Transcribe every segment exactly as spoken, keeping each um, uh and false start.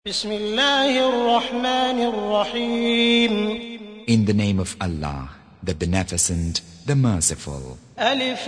Bismillahir Rahmanir Rahim. In the name of Allah, the Beneficent, the Merciful. Alif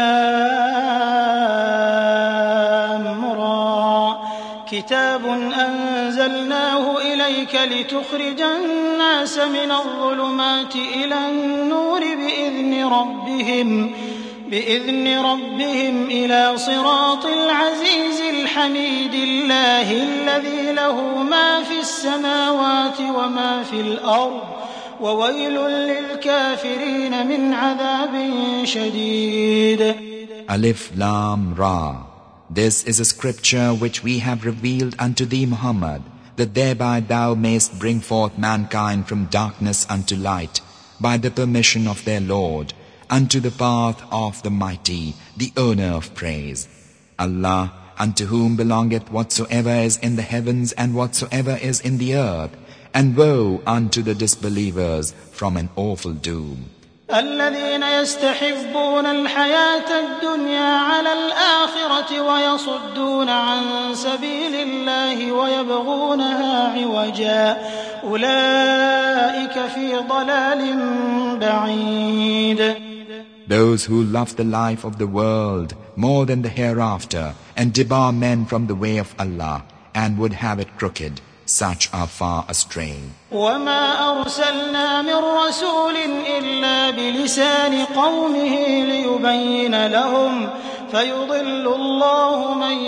Lam Ra. كتاب أنزلناه إليك لتخرج الناس من الظلمات إلى النور بإذن ربهم بإذن ربهم إلى صراط العزيز الحميد الله الذي له ما في السماوات وما في الأرض وويل للكافرين من عذاب شديد. Alif Lam Ra. This is a scripture which we have revealed unto thee, Muhammad, that thereby thou mayst bring forth mankind from darkness unto light, by the permission of their Lord, unto the path of the Mighty, the owner of praise. Allah, unto whom belongeth whatsoever is in the heavens and whatsoever is in the earth, and woe unto the disbelievers from an awful doom. الذين يستحبون الحياة الدنيا على الآخرة ويصدون عن سبيل الله ويبغونها عوجا أولئك في ضلال بعيد. Those who love the life of the world more than the hereafter and debar men from the way of Allah and would have it crooked, such are far astray. وما أرسلنا من رسول إلا بلسان قومه ليبين لهم فيضل الله من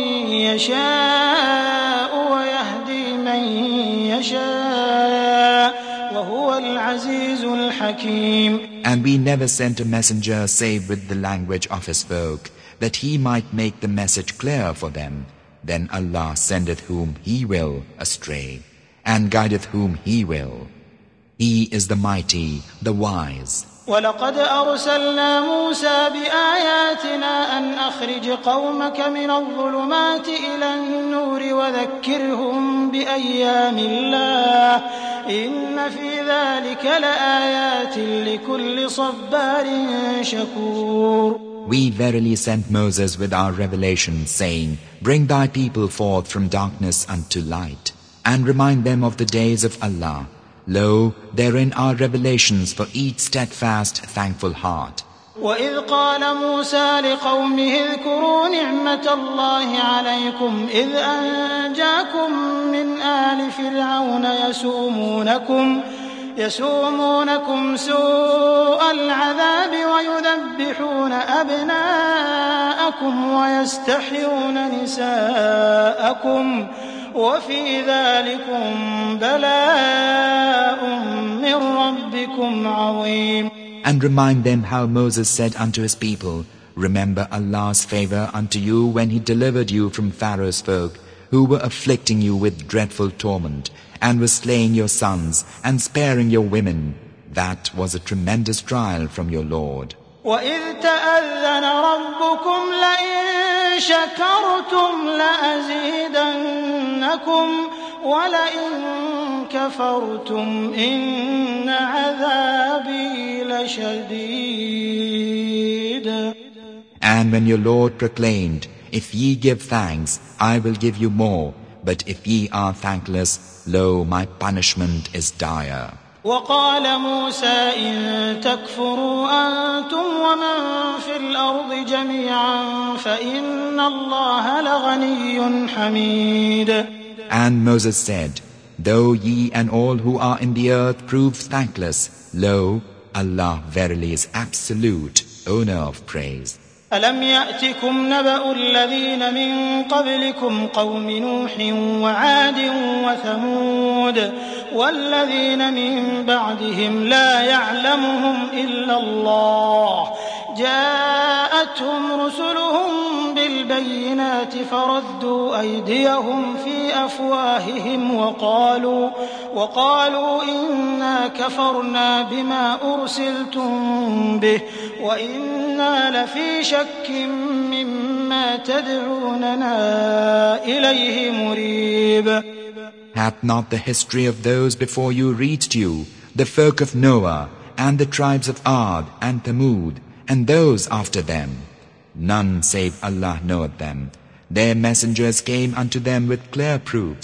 يشاء ويهدي من يشاء وهو العزيز الحكيم. And we never sent a messenger save with the language of his folk, that he might make the message clear for them. Then Allah sendeth whom He will astray, and guideth whom He will. He is the Mighty, the Wise. وَلَقَدْ أَرْسَلْنَا مُوسَى بِآيَاتِنَا أَنْ أَخْرِجْ قَوْمَكَ مِنَ الظُّلُمَاتِ إِلَى النُّورِ وَذَكِّرْهُم بِأَيَّامِ اللَّهِ إِنَّ فِي ذَلِكَ لَآيَاتٍ لِكُلِّ صَبَّارٍ شَكُورٍ. We verily sent Moses with our revelation, saying, Bring thy people forth from darkness unto light, and remind them of the days of Allah. Lo, therein are revelations for each steadfast, thankful heart. وَإِذْ قَالَ مُوسَى لِقَوْمِهِ اذْكُرُوا نِعْمَةَ اللَّهِ عَلَيْكُمْ إِذْ أَنْجَاكُمْ مِنْ آلِ فِرْعَوْنَ يَسُومُونَكُمْ يسومونكم سوء العذاب ويذبحون أبناءكم ويستحيون نساءكم وفي ذلكم بلاء من ربكم عظيم. And remind them how Moses said unto his people, Remember Allah's favor unto you when He delivered you from Pharaoh's folk, who were afflicting you with dreadful torment, and was slaying your sons and sparing your women. That was a tremendous trial from your Lord. وَإِذْ تَأَذَّنَ رَبُّكُمْ لَئِن شَكَرْتُمْ لَأَزِيدَنَّكُمْ وَلَئِن كَفَرْتُمْ إِنَّ عَذَابِي لَشَدِيدٌ. And when your Lord proclaimed, If ye give thanks, I will give you more. But if ye are thankless, lo, my punishment is dire. وقال موسى إن تكفروا أنتم ومن في الأرض جميعا فإن الله لغني حميد. And Moses said, Though ye and all who are in the earth prove thankless, lo, Allah verily is absolute, owner of praise. ألم يأتكم نبأ الذين من قبلكم قوم نوح وعاد وثمود والذين من بعدهم لا يعلمهم إلا الله جاءتهم رسلهم بالبينات فردوا أيديهم في أفواههم وقالوا وقالوا إنا كفرنا بما أرسلتم به وإنا لفي شك مما تدعوننا إليه مريب. Hath not the history of those before you reached you, the folk of Noah, and the tribes of Ad and Thamud, and those after them? None save Allah knoweth them. Their messengers came unto them with clear proofs,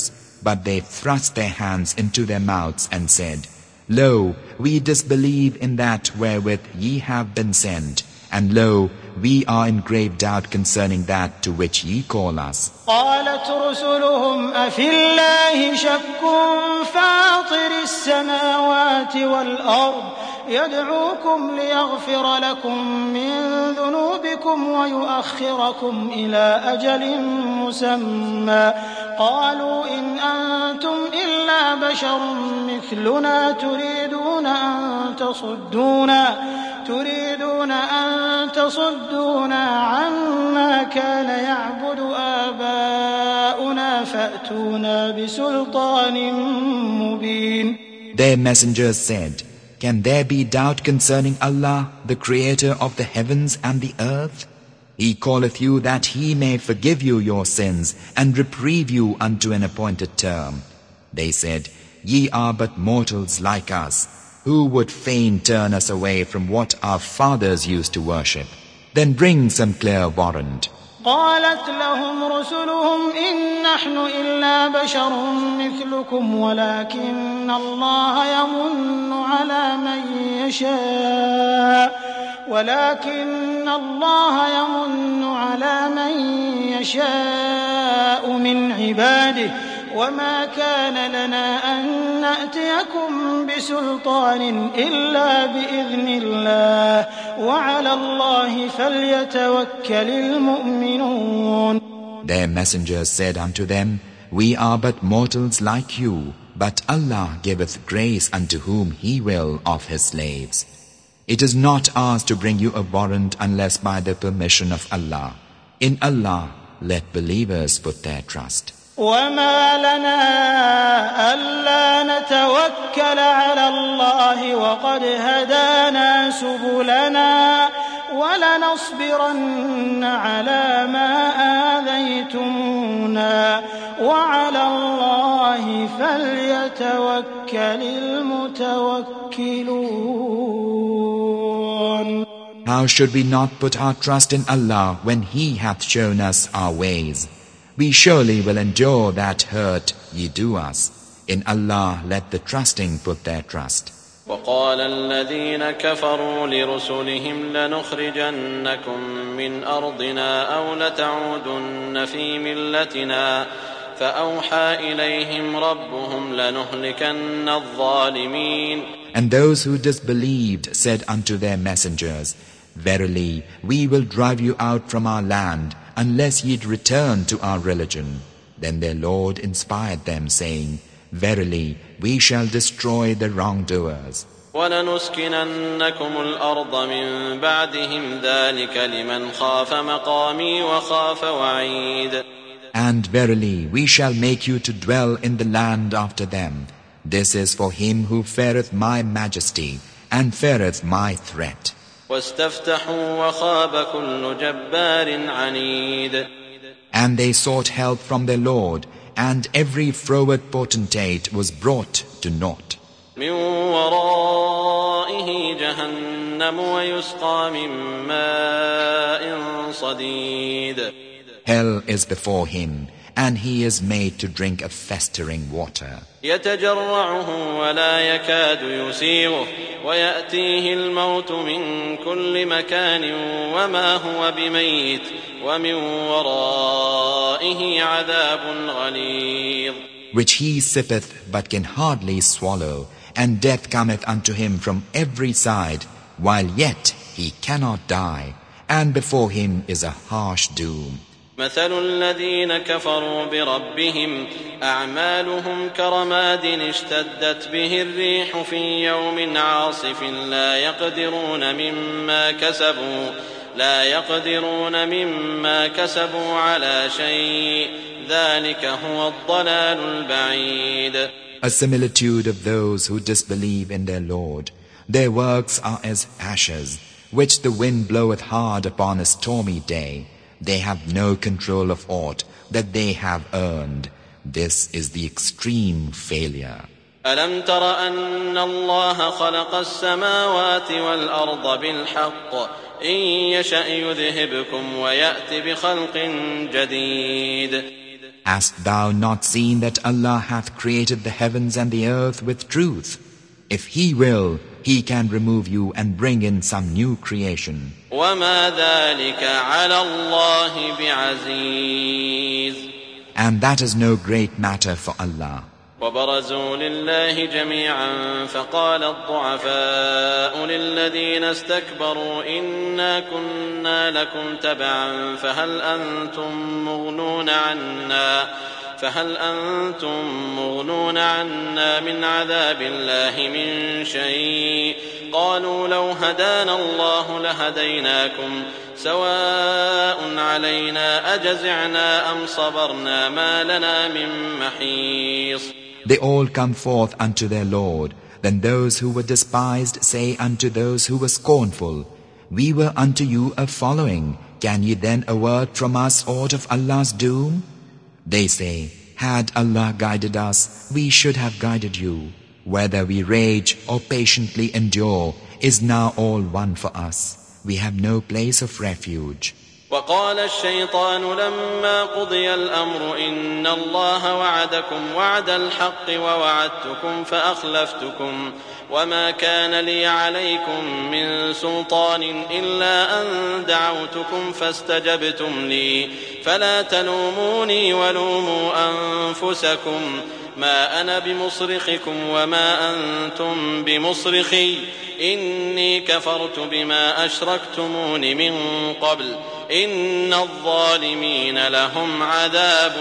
but they thrust their hands into their mouths and said, Lo, we disbelieve in that wherewith ye have been sent, and lo, we are in grave doubt concerning that to which ye call us. قالت رسلهم أفي الله شك فاطر السماوات والأرض يدعوكم ليغفر لكم من ذنوبكم ويؤخركم إلى أجل مسمى قالوا إن أنتم إلا بشر مثلنا تريدون أن تصدونا تريدون أن تصدونا عما كان يعبد آباؤنا فأتونا بسلطان مبين. Their messengers said, Can there be doubt concerning Allah, the Creator of the heavens and the earth? He calleth you that He may forgive you your sins and reprieve you unto an appointed term. They said, Ye are but mortals like us. Who would fain turn us away from what our fathers used to worship? Then bring some clear warrant. قالت لهم رسلهم إن نحن إلا بشر مثلكم ولكن الله يمن على من يشاء ولكن الله يمن على من يشاء من عباده وما كان لنا أن نأتيكم بسلطان إلا بإذن الله وعلى الله فليتوكل المؤمنون. Their messengers said unto them, We are but mortals like you, but Allah giveth grace unto whom He will of His slaves. It is not ours to bring you a warrant unless by the permission of Allah. In Allah let believers put their trust. وما لنا ألا نتوكل على الله وقد هدانا سبلنا ولنصبرن على ما آذيتمونا وعلى الله فليتوكل المتوكلون. How should we not put our trust in Allah when He hath shown us our ways? We surely will endure that hurt ye do us. In Allah let the trusting put their trust. وقال الذين كفروا لرسلهم لنخرجنكم من أرضنا أو لتعودن في ملتنا فأوحى إليهم ربهم لنهلكن الظالمين. And those who disbelieved said unto their messengers, Verily, we will drive you out from our land unless ye'd return to our religion. Then their Lord inspired them, saying, Verily, we shall destroy the wrongdoers. وَلَنُسْكِنَنَّكُمُ الْأَرْضَ مِنْ بَعْدِهِمْ ذَلِكَ لِمَنْ خَافَ مَقَامِي وَخَافَ وَعِيدِ. And verily, we shall make you to dwell in the land after them. This is for him who feareth my majesty and feareth my threat. وَاسْتَفْتَحُوا وَخَابَ كُلُّ جَبَّارٍ عَنِيدٍ. And they sought help from their Lord, and every froward potentate was brought to naught. مِنْ وَرَائِهِ جَهَنَّمُ وَيُسْقَى مِنْ مَاءٍ صَدِيدٍ. Hell is before him, and he is made to drink a festering water. يتجرعه ولا يكاد يسيغه ويأتيه الموت من كل مكان وما هو بميت ومن ورائه عذاب غليظ. Which he sippeth but can hardly swallow, and death cometh unto him from every side, while yet he cannot die, and before him is a harsh doom. مثل الذين كفروا بربهم أعمالهم كرماد اشتدت به الريح في يوم عاصف لا يقدرون مما كسبوا لا يقدرون مما كسبوا على شيء ذلك هو الضلال البعيد. A similitude of those who disbelieve in their Lord. Their works are as ashes, which the wind bloweth hard upon a stormy day. They have no control of aught that they have earned. This is the extreme failure. ألم تر أن الله خلق السماوات والأرض بالحق إن يشأ يذهبكم ويأتي بخلق جديد. Hast thou not seen that Allah hath created the heavens and the earth with truth? If He will, He can remove you and bring in some new creation. وَمَا ذَلِكَ عَلَى اللَّهِ بِعَزِيزٍ. And that is no great matter for Allah. وَبَرَزُوا لِلَّهِ جَمِيعًا فَقَالَ الضُّعَفَاءُ لِلَّذِينَ اسْتَكْبَرُوا إِنَّا كُنَّا لَكُمْ تَبَعًا فَهَلْ أَنْتُمْ مُغْنُونَ عَنَّا فهل أنتم مغنون عنا من عذاب الله من شيء قالوا لو هدانا الله لهديناكم سواء علينا أجزعنا أم صبرنا ما لنا من محيص. They all come forth unto their Lord. Then those who were despised say unto those who were scornful, We were unto you a following. Can ye then avert from us aught of Allah's doom? They say, Had Allah guided us, we should have guided you. Whether we rage or patiently endure is now all one for us. We have no place of refuge. وقال الشيطان لما قضي الأمر إن الله وعدكم وعد الحق ووعدتكم فأخلفتكم وما كان لي عليكم من سلطان إلا أن دعوتكم فاستجبتم لي فلا تلوموني ولوموا أنفسكم ما أنا بمصرخكم وما أنتم بمصرخي إني كفرت بما أشركتمون من قبل إن الظالمين لهم عذاب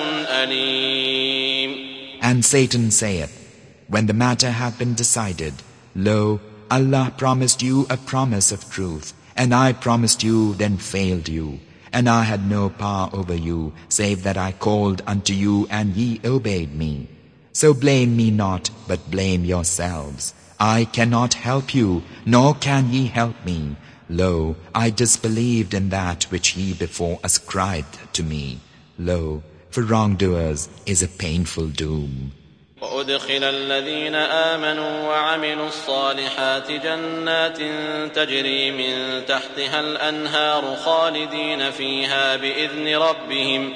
أليم. And Satan saith, When the matter hath been decided, Lo, Allah promised you a promise of truth, and I promised you, then failed you. And I had no power over you, save that I called unto you, and ye obeyed me. So blame me not, but blame yourselves. I cannot help you, nor can ye help me. Lo, I disbelieved in that which ye before ascribed to me. Lo, for wrongdoers is a painful doom. وأدخل الذين آمنوا وعملوا الصالحات جنات تجري من تحتها الأنهار خالدين فيها بإذن ربهم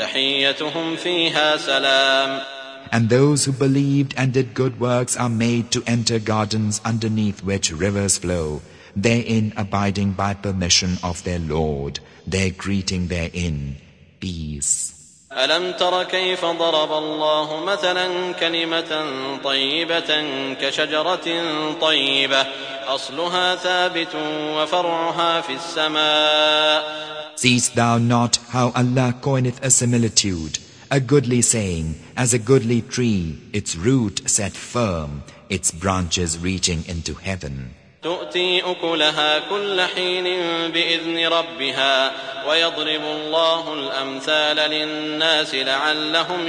تحيتهم فيها سلام. And those who believed and did good works are made to enter gardens underneath which rivers flow, therein abiding by permission of their Lord, their greeting therein, peace. ألم تر كيف ضرب الله مثلا كلمة طيبة كشجرة طيبة أصلها ثابت وفرعها في السماء. Seest thou not how Allah coineth a similitude, a goodly saying, as a goodly tree, its root set firm, its branches reaching into heaven. تؤتي أكلها كل حين بإذن ربها ويضرب الله الأمثال للناس لعلهم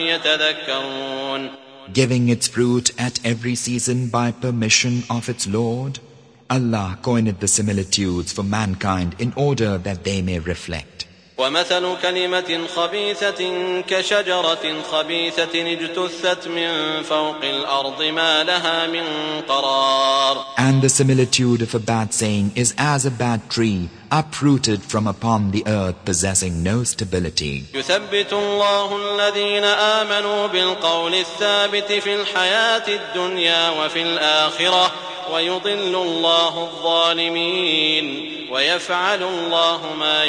يتذكرون. Giving its fruit at every season by permission of its Lord, Allah coined the similitudes for mankind in order that they may reflect. ومثل كلمة خبيثة كشجرة خبيثة اجتثت من فوق الأرض ما لها من قرار. And the similitude of a bad saying is as a bad tree uprooted from upon the earth possessing no stability. يثبت الله الذين آمنوا بالقول الثابت في الحياة الدنيا وفي الآخرة ويضل الله الظالمين ويفعل الله ما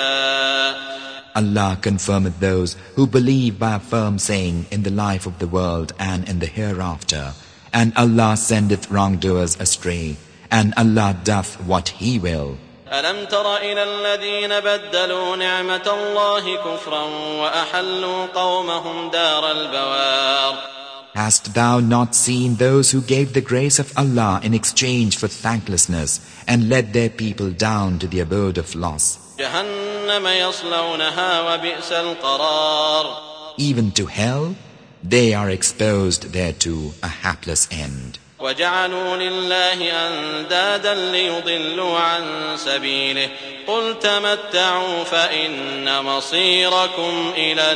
يشاء. Allah confirmeth those who believe by a firm saying in the life of the world and in the hereafter, and Allah sendeth wrongdoers astray, and Allah doth what He will. ألم تر إلى الذين بدلوا نعمة الله كفرا وأحلوا قومهم دار البوار. Hast thou not seen those who gave the grace of Allah in exchange for thanklessness and led their people down to the abode of loss? جهنم يصلونها وبئس القرار. Even to hell, they are exposed thereto, a hapless end. وجعلوا لله أندادا ليضلوا عن سبيله قل تمتعوا فإن مصيركم إلى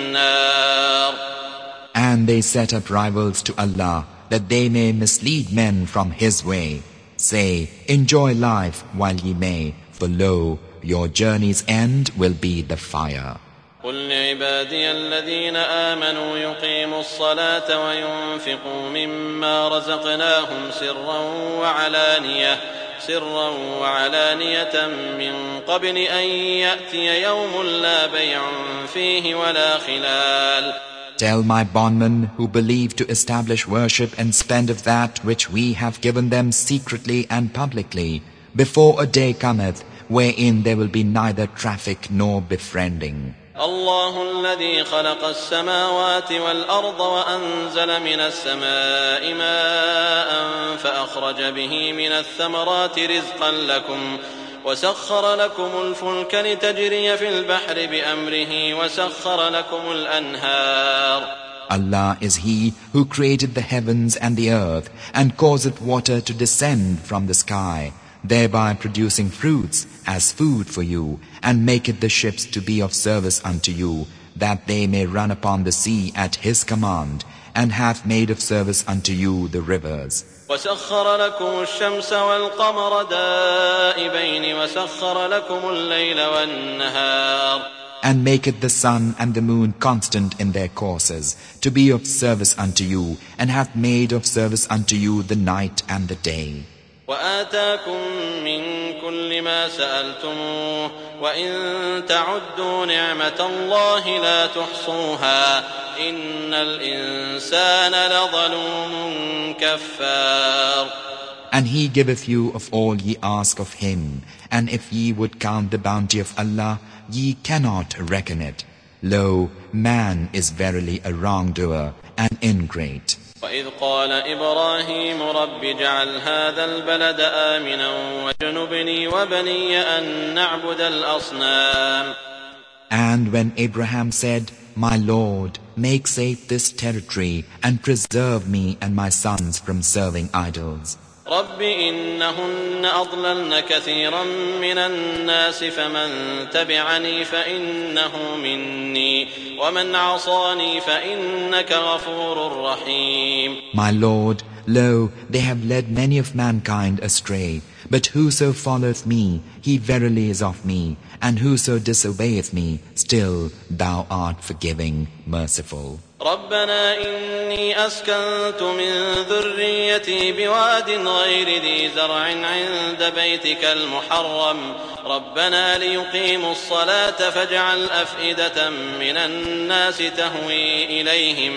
النار. And they set up rivals to Allah, that they may mislead men from His way. Say, enjoy life while ye may, for lo, your journey's end will be the fire. قل لعبادي الذين آمنوا يقيموا الصلاة وينفقوا مما رزقناهم سرا وعلانية سرا وعلانية من قبل أن يأتي يوم لا بيع فيه ولا خلال. Tell my bondmen who believe to establish worship and spend of that which we have given them secretly and publicly, before a day cometh wherein there will be neither traffic nor befriending. الله الذي خلق السماوات والأرض وأنزل من السماء ماء فأخرج به من الثمرات رزقا لكم وسخر لكم الفلك لتجري في البحر بأمره وسخر لكم الأنهار. Allah is He who created the heavens and the earth and causeth water to descend from the sky, thereby producing fruits as food for you, and maketh the ships to be of service unto you, that they may run upon the sea at His command, and hath made of service unto you the rivers. وسخر لكم الشمس والقمر دائبين وسخر لكم الليل والنهار. And maketh the sun and the moon constant in their courses, to be of service unto you, and hath made of service unto you the night and the day. وآتاكم من كل ما سألتموه وإن تعدوا نعمة الله لا تحصوها إن الإنسان لظلوم كفار. And He giveth you of all ye ask of Him, and if ye would count the bounty of Allah, ye cannot reckon it. Lo, man is verily a wrongdoer and ingrate. وإذ قال إبراهيم رب اجعل هذا البلد آمنا واجنبني وبني أن نعبد الأصنام. And when Abraham said, My Lord, make safe this territory and preserve me and my sons from serving idols. رب إنهن أضللن كثيرا من الناس فمن تبعني فإنه مني ومن عصاني فإنك غفور رحيم. My Lord, lo, they have led many of mankind astray, but whoso followeth me, he verily is of me, and whoso disobeyeth me, still thou art forgiving, merciful. ربنا إني أسكنت من ذريتي بواد غير ذي زرع عند بيتك المحرم ربنا ليقيموا الصلاة فاجعل أفئدة من الناس تهوي إليهم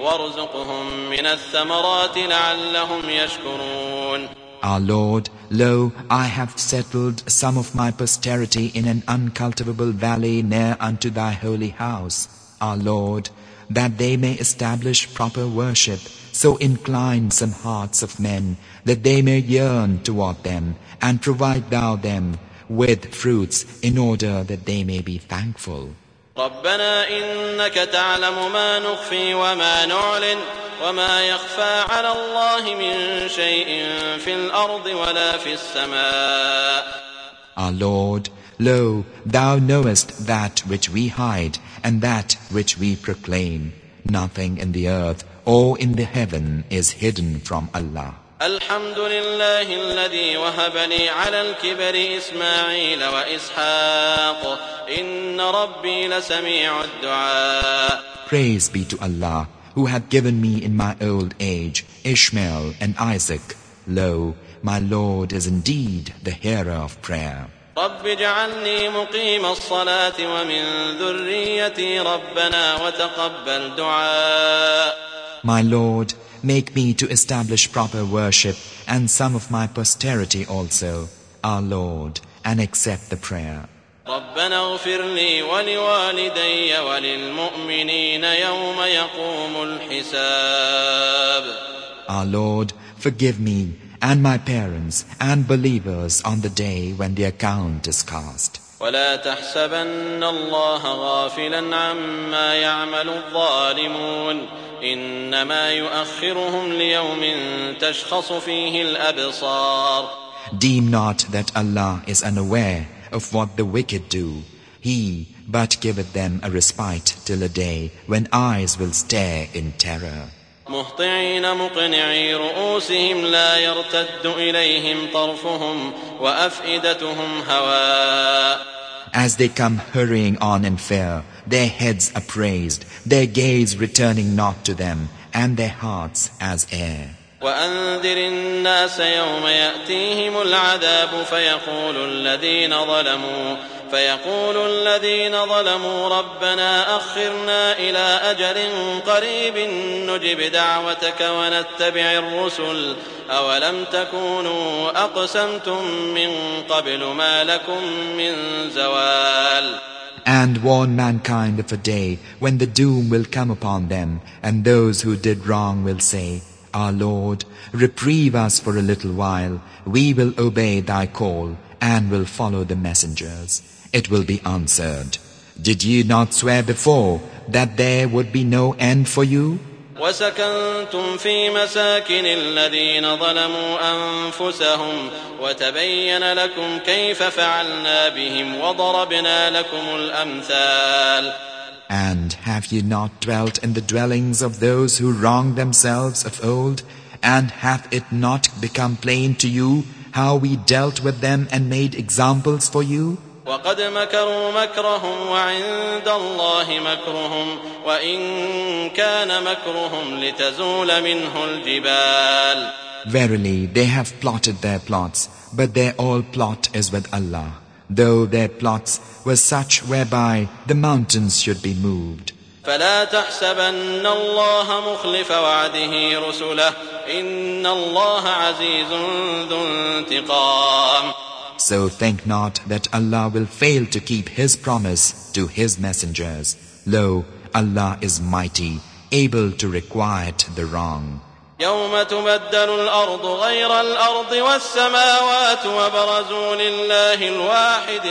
وارزقهم من الثمرات لعلهم يشكرون. Our Lord, lo, I have settled some of my posterity in an uncultivable valley near unto thy holy house. Our Lord, that they may establish proper worship, so incline some hearts of men, that they may yearn toward them, and provide thou them with fruits, in order that they may be thankful. ربنا إنك تعلم ما نخفي وما نعلن وما يخفى على الله من شيء في الأرض ولا في السماء. Our Lord, lo, thou knowest that which we hide and that which we proclaim. Nothing in the earth or in the heaven is hidden from Allah. الحمد لله الذي وهب لي على الكبر إسماعيل وإسحاق إن ربي لسميع الدعاء. Praise be to Allah, who hath given me in my old age Ishmael and Isaac. Lo, my Lord is indeed the hearer of prayer. رب اجعلني مقيم الصلاة ومن ذريتي ربنا وتقبل دعاء. My Lord, make me to establish proper worship and some of my posterity also, our Lord, and accept the prayer. ربنا اغفر لي ولوالدي وللمؤمنين يوم يقوم الحساب. Our Lord, forgive me and my parents and believers on the day when the account is cast. ولا تحسبن الله غافلا عما يعمل الظالمون إنما يؤخرهم ليوم تشخص فيه الأبصار. Deem not that Allah is unaware of what the wicked do. He but giveth them a respite till a day when eyes will stare in terror. مهطعين مقنعي رؤوسهم لا يرتد إليهم طرفهم وأفئدتهم هواء. as they come hurrying on in fear, their heads upraised, their gaze returning not to them, and their hearts as air. وأنذر الناس يوم يأتيهم العذاب فيقول الذين ظلموا فيقول الذين ظلموا ربنا أخرنا إلى أجل قريب نجب دعوتك ونتبع الرسل أولم تكونوا أقسمتم من قبل ما لكم من زوال. And warn mankind of a day when the doom will come upon them, and those who did wrong will say, Our Lord, reprieve us for a little while. We will obey thy call and will follow the messengers. It will be answered, Did ye not swear before that there would be no end for you? وسكنتم في مساكن الذين ظلموا أنفسهم وتبين لكم كيف فعلنا بهم وضربنا لكم الأمثال. And have ye not dwelt in the dwellings of those who wronged themselves of old? And hath it not become plain to you how we dealt with them and made examples for you? وقد مكروا مكرهم وعند الله مكرهم وإن كان مكرهم لتزول منه الجبال. Verily, they have plotted their plots, but their all plot is with Allah, though their plots were such whereby the mountains should be moved. فلا تحسبن الله مخلف وعده رسله إن الله عزيز ذو انتقام. So think not that Allah will fail to keep His promise to His messengers. Lo, Allah is mighty, able to requite the wrong. يوم تبدل الأرض غير الأرض والسماوات وبرزوا لله الواحد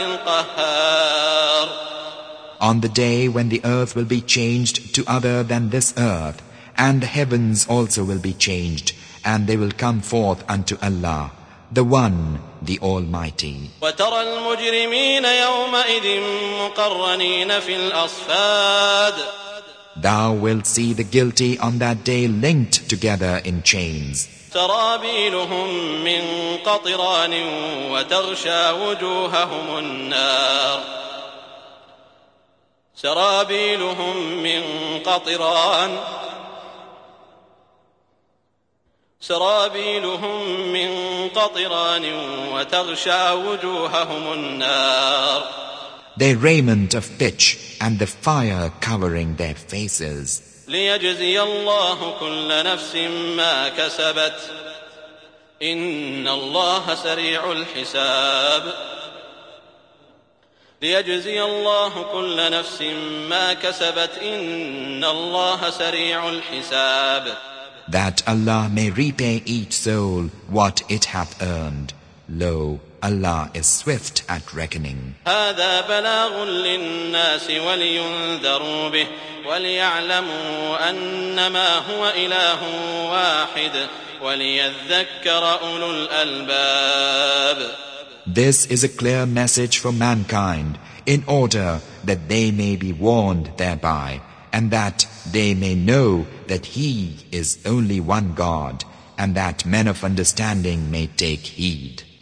القهار. On the day when the earth will be changed to other than this earth, and the heavens also will be changed, and they will come forth unto Allah, the One, the Almighty. وترى المجرمين يومئذ مقرنين في الأصفاد. Thou wilt see the guilty on that day linked together in chains. سرابيلهم من قطران وتغشى وجوههم النار. سرابيلهم من قطران سرابيلهم من قطران وتغشى وجوههم النار. Their raiment of pitch and the fire covering their faces. ليجزي الله كل نفس ما كسبت إن الله سريع الحساب. ليجزي الله كل نفس ما كسبت إن الله سريع الحساب. That Allah may repay each soul what it hath earned. Lo, Allah is swift at reckoning. هذا بلاغ للناس ولينذروا به وليعلموا أنما هو إله واحد وليذكر أولو الألباب. This is a clear message for mankind, in order that they may be warned thereby, and that they may know that He is only one God, and that men of understanding may take heed.